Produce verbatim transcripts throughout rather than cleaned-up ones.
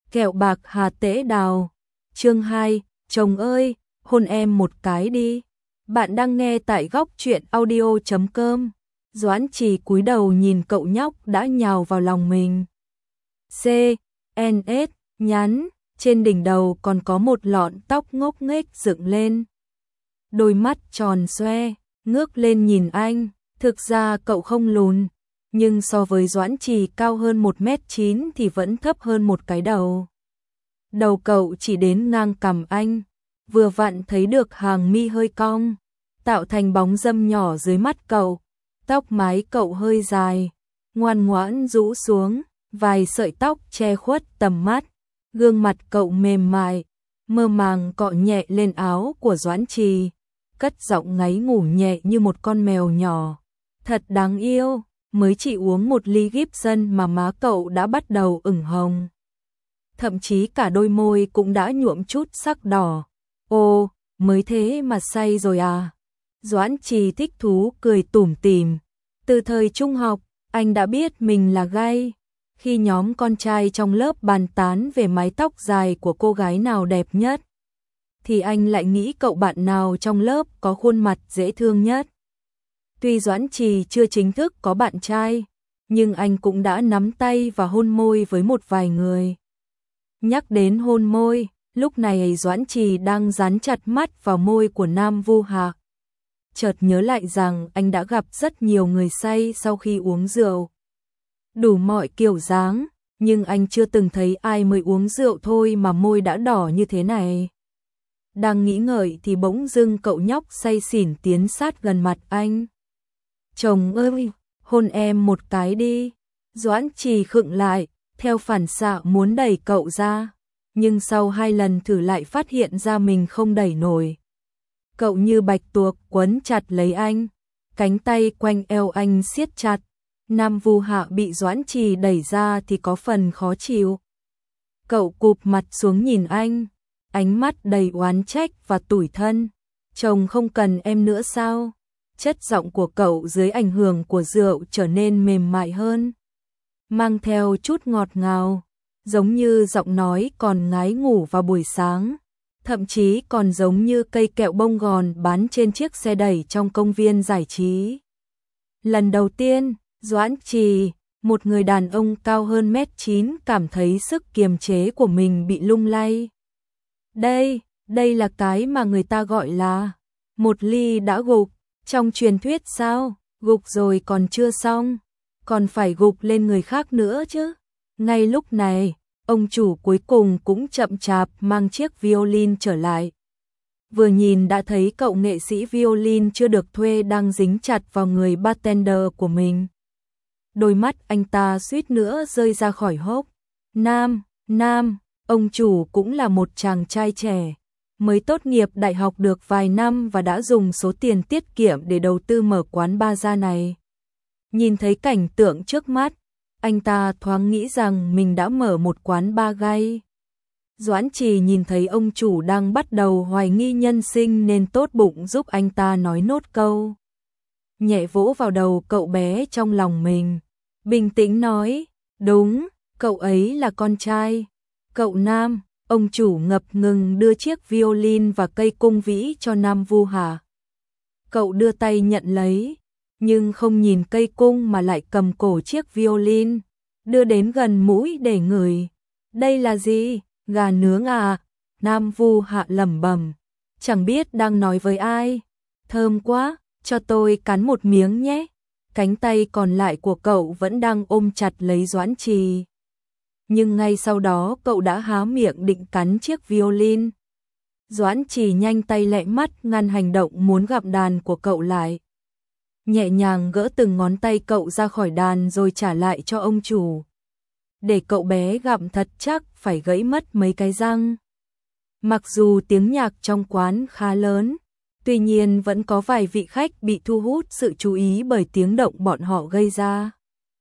Kẹo bạc hà tễ đào. Chương hai, chồng ơi, hôn em một cái đi. Bạn đang nghe tại góc truyện audio chấm com. Doãn Trì cúi đầu nhìn cậu nhóc đã nhào vào lòng mình. C, N S, nhắn, trên đỉnh đầu còn có một lọn tóc ngốc nghếch dựng lên. Đôi mắt tròn xoe, ngước lên nhìn anh, thực ra cậu không lùn, nhưng so với Doãn Trì cao hơn một mét chín thì vẫn thấp hơn một cái đầu. Đầu cậu chỉ đến ngang cằm anh, vừa vặn thấy được hàng mi hơi cong, tạo thành bóng râm nhỏ dưới mắt cậu. Tóc mái cậu hơi dài, ngoan ngoãn rũ xuống, vài sợi tóc che khuất tầm mắt. Gương mặt cậu mềm mại, mơ màng cọ nhẹ lên áo của Doãn Trì, cất giọng ngáy ngủ nhẹ như một con mèo nhỏ. Thật đáng yêu, mới chỉ uống một ly Gibson mà má cậu đã bắt đầu ửng hồng. Thậm chí cả đôi môi cũng đã nhuộm chút sắc đỏ. Ô, mới thế mà say rồi à? Doãn Trì thích thú cười tủm tỉm. Từ thời trung học, anh đã biết mình là gay. Khi nhóm con trai trong lớp bàn tán về mái tóc dài của cô gái nào đẹp nhất, thì anh lại nghĩ cậu bạn nào trong lớp có khuôn mặt dễ thương nhất. Tuy Doãn Trì chưa chính thức có bạn trai, nhưng anh cũng đã nắm tay và hôn môi với một vài người. Nhắc đến hôn môi, lúc này Doãn Trì đang dán chặt mắt vào môi của Nam Vu Hạ. Chợt nhớ lại rằng anh đã gặp rất nhiều người say sau khi uống rượu. Đủ mọi kiểu dáng, nhưng anh chưa từng thấy ai mới uống rượu thôi mà môi đã đỏ như thế này. Đang nghĩ ngợi thì bỗng dưng cậu nhóc say xỉn tiến sát gần mặt anh. Chồng ơi, hôn em một cái đi. Doãn Trì khựng lại, theo phản xạ muốn đẩy cậu ra, nhưng sau hai lần thử lại phát hiện ra mình không đẩy nổi. Cậu như bạch tuộc quấn chặt lấy anh, cánh tay quanh eo anh siết chặt. Nam Vu Hạ bị Doãn Trì đẩy ra thì có phần khó chịu. Cậu cụp mặt xuống nhìn anh, ánh mắt đầy oán trách và tủi thân. Chồng không cần em nữa sao? Chất giọng của cậu dưới ảnh hưởng của rượu trở nên mềm mại hơn, mang theo chút ngọt ngào, giống như giọng nói còn ngái ngủ vào buổi sáng, thậm chí còn giống như cây kẹo bông gòn bán trên chiếc xe đẩy trong công viên giải trí. Lần đầu tiên, Doãn Trì, một người đàn ông cao hơn mét chín, cảm thấy sức kiềm chế của mình bị lung lay. Đây, đây là cái mà người ta gọi là một ly đã gục. Trong truyền thuyết sao, gục rồi còn chưa xong, còn phải gục lên người khác nữa chứ. Ngay lúc này, ông chủ cuối cùng cũng chậm chạp mang chiếc violin trở lại. Vừa nhìn đã thấy cậu nghệ sĩ violin chưa được thuê đang dính chặt vào người bartender của mình. Đôi mắt anh ta suýt nữa rơi ra khỏi hốc. Nam, Nam, ông chủ cũng là một chàng trai trẻ, mới tốt nghiệp đại học được vài năm và đã dùng số tiền tiết kiệm để đầu tư mở quán bar ra này. Nhìn thấy cảnh tượng trước mắt, anh ta thoáng nghĩ rằng mình đã mở một quán bar gay. Doãn Trì nhìn thấy ông chủ đang bắt đầu hoài nghi nhân sinh nên tốt bụng giúp anh ta nói nốt câu. Nhẹ vỗ vào đầu cậu bé trong lòng mình, bình tĩnh nói, đúng, cậu ấy là con trai. Cậu Nam. Ông chủ ngập ngừng đưa chiếc violin và cây cung vĩ cho Nam Vu Hạ. Cậu đưa tay nhận lấy, nhưng không nhìn cây cung mà lại cầm cổ chiếc violin, đưa đến gần mũi để ngửi. Đây là gì? Gà nướng à? Nam Vu Hạ lẩm bẩm, chẳng biết đang nói với ai. Thơm quá, cho tôi cắn một miếng nhé. Cánh tay còn lại của cậu vẫn đang ôm chặt lấy Doãn Trì. Nhưng ngay sau đó cậu đã há miệng định cắn chiếc violin. Doãn Trì nhanh tay lẹ mắt ngăn hành động muốn gặm đàn của cậu lại. Nhẹ nhàng gỡ từng ngón tay cậu ra khỏi đàn rồi trả lại cho ông chủ. Để cậu bé gặm thật chắc phải gãy mất mấy cái răng. Mặc dù tiếng nhạc trong quán khá lớn, tuy nhiên vẫn có vài vị khách bị thu hút sự chú ý bởi tiếng động bọn họ gây ra.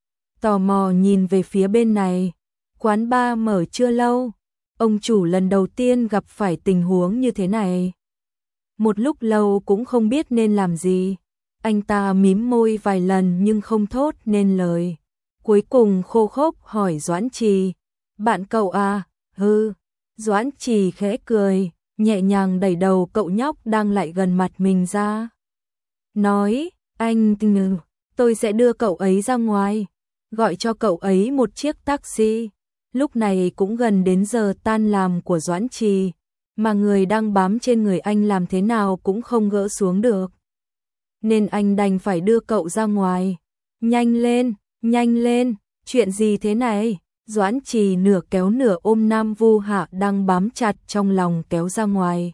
Tò mò nhìn về phía bên này. Quán bar mở chưa lâu, ông chủ lần đầu tiên gặp phải tình huống như thế này. Một lúc lâu cũng không biết nên làm gì. Anh ta mím môi vài lần nhưng không thốt nên lời. Cuối cùng khô khốc hỏi Doãn Trì, bạn cậu à, Hư, Doãn Trì khẽ cười, nhẹ nhàng đẩy đầu cậu nhóc đang lại gần mặt mình ra. Nói, anh ngừ, tôi sẽ đưa cậu ấy ra ngoài, gọi cho cậu ấy một chiếc taxi. Lúc này cũng gần đến giờ tan làm của Doãn Trì, mà người đang bám trên người anh làm thế nào cũng không gỡ xuống được. Nên anh đành phải đưa cậu ra ngoài. Nhanh lên, nhanh lên, chuyện gì thế này? Doãn Trì nửa kéo nửa ôm Nam Vu Hạ đang bám chặt trong lòng kéo ra ngoài.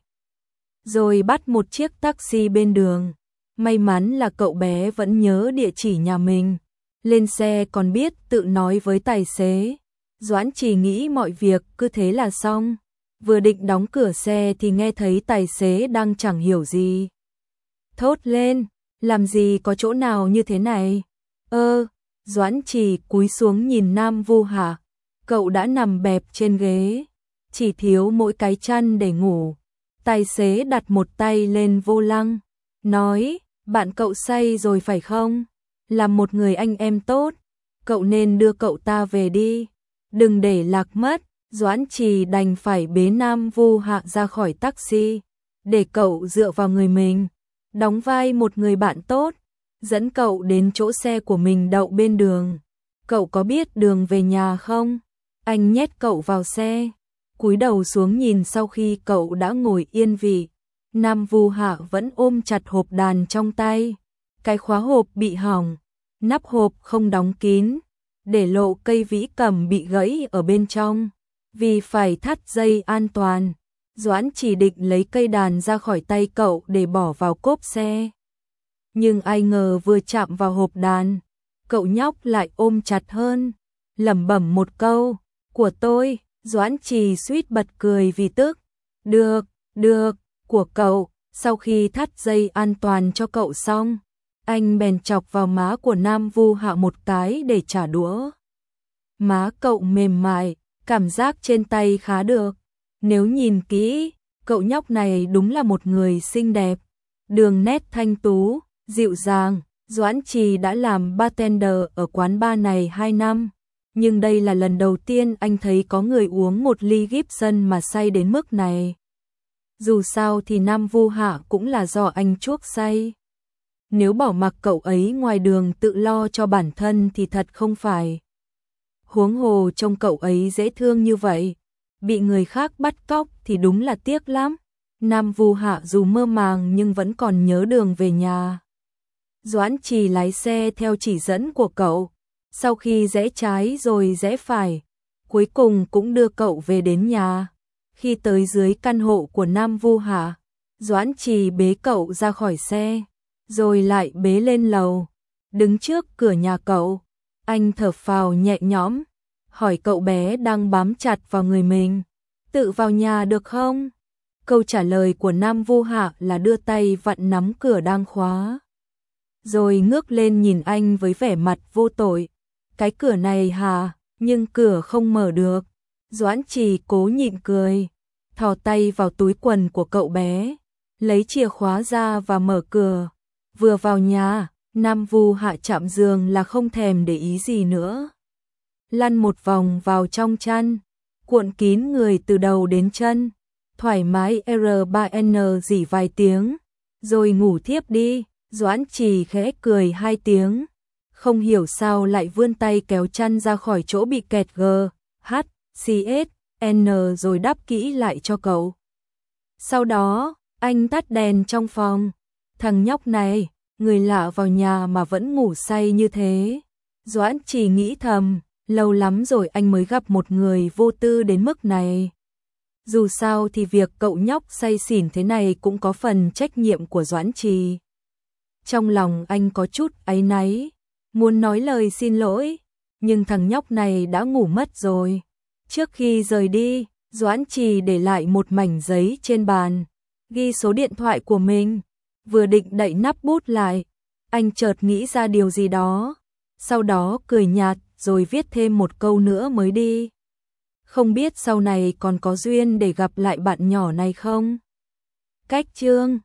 Rồi bắt một chiếc taxi bên đường. May mắn là cậu bé vẫn nhớ địa chỉ nhà mình. Lên xe còn biết tự nói với tài xế. Doãn Trì nghĩ mọi việc cứ thế là xong. Vừa định đóng cửa xe thì nghe thấy tài xế đang chẳng hiểu gì. Thốt lên, làm gì có chỗ nào như thế này? Ơ, Doãn Trì cúi xuống nhìn Nam Vu Hạ. Cậu đã nằm bẹp trên ghế, chỉ thiếu mỗi cái chăn để ngủ. Tài xế đặt một tay lên vô lăng, nói, bạn cậu say rồi phải không? Làm một người anh em tốt, cậu nên đưa cậu ta về đi, đừng để lạc mất. Doãn Trì đành phải bế Nam Vu Hạ ra khỏi taxi, để cậu dựa vào người mình, đóng vai một người bạn tốt, dẫn cậu đến chỗ xe của mình đậu bên đường. Cậu có biết đường về nhà không? Anh nhét cậu vào xe, cúi đầu xuống nhìn sau khi cậu đã ngồi yên vị. Nam Vu Hạ vẫn ôm chặt hộp đàn trong tay. Cái khóa hộp bị hỏng, nắp hộp không đóng kín, để lộ cây vĩ cầm bị gãy ở bên trong. Vì phải thắt dây an toàn, Doãn Trì định lấy cây đàn ra khỏi tay cậu để bỏ vào cốp xe. Nhưng ai ngờ vừa chạm vào hộp đàn, cậu nhóc lại ôm chặt hơn, lẩm bẩm một câu, của tôi. Doãn Trì suýt bật cười vì tức. Được, được, của cậu. Sau khi thắt dây an toàn cho cậu xong, anh bèn chọc vào má của Nam Vu Hạ một cái để trả đũa. Má cậu mềm mại, cảm giác trên tay khá được. Nếu nhìn kỹ, cậu nhóc này đúng là một người xinh đẹp. Đường nét thanh tú, dịu dàng. Doãn Trì đã làm bartender ở quán bar này hai năm. Nhưng đây là lần đầu tiên anh thấy có người uống một ly Gibson mà say đến mức này. Dù sao thì Nam Vu Hạ cũng là do anh chuốc say. Nếu bỏ mặc cậu ấy ngoài đường tự lo cho bản thân thì thật không phải. Huống hồ trông cậu ấy dễ thương như vậy, bị người khác bắt cóc thì đúng là tiếc lắm. Nam Vu Hạ dù mơ màng nhưng vẫn còn nhớ đường về nhà. Doãn Trì lái xe theo chỉ dẫn của cậu, sau khi rẽ trái rồi rẽ phải, cuối cùng cũng đưa cậu về đến nhà. Khi tới dưới căn hộ của Nam Vu Hạ, Doãn Trì bế cậu ra khỏi xe, rồi lại bế lên lầu. Đứng trước cửa nhà cậu, anh thở phào nhẹ nhõm, hỏi cậu bé đang bám chặt vào người mình, tự vào nhà được không? Câu trả lời của Nam Vu Hạ là đưa tay vặn nắm cửa đang khóa. Rồi ngước lên nhìn anh với vẻ mặt vô tội. Cái cửa này hả? Nhưng cửa không mở được. Doãn Trì cố nhịn cười, thò tay vào túi quần của cậu bé, lấy chìa khóa ra và mở cửa. Vừa vào nhà, Nam Vu Hạ chạm giường là không thèm để ý gì nữa. Lăn một vòng vào trong chăn, cuộn kín người từ đầu đến chân, thoải mái R ba N rỉ vài tiếng, rồi ngủ thiếp đi. Doãn Trì khẽ cười hai tiếng, không hiểu sao lại vươn tay kéo chăn ra khỏi chỗ bị kẹt G, H, C, S, N rồi đắp kỹ lại cho cậu. Sau đó, anh tắt đèn trong phòng. Thằng nhóc này, người lạ vào nhà mà vẫn ngủ say như thế. Doãn Trì nghĩ thầm, lâu lắm rồi anh mới gặp một người vô tư đến mức này. Dù sao thì việc cậu nhóc say xỉn thế này cũng có phần trách nhiệm của Doãn Trì. Trong lòng anh có chút áy náy, muốn nói lời xin lỗi, nhưng thằng nhóc này đã ngủ mất rồi. Trước khi rời đi, Doãn Trì để lại một mảnh giấy trên bàn, ghi số điện thoại của mình. Vừa định đậy nắp bút lại, anh chợt nghĩ ra điều gì đó, sau đó cười nhạt rồi viết thêm một câu nữa mới đi. Không biết sau này còn có duyên để gặp lại bạn nhỏ này không? Cách chương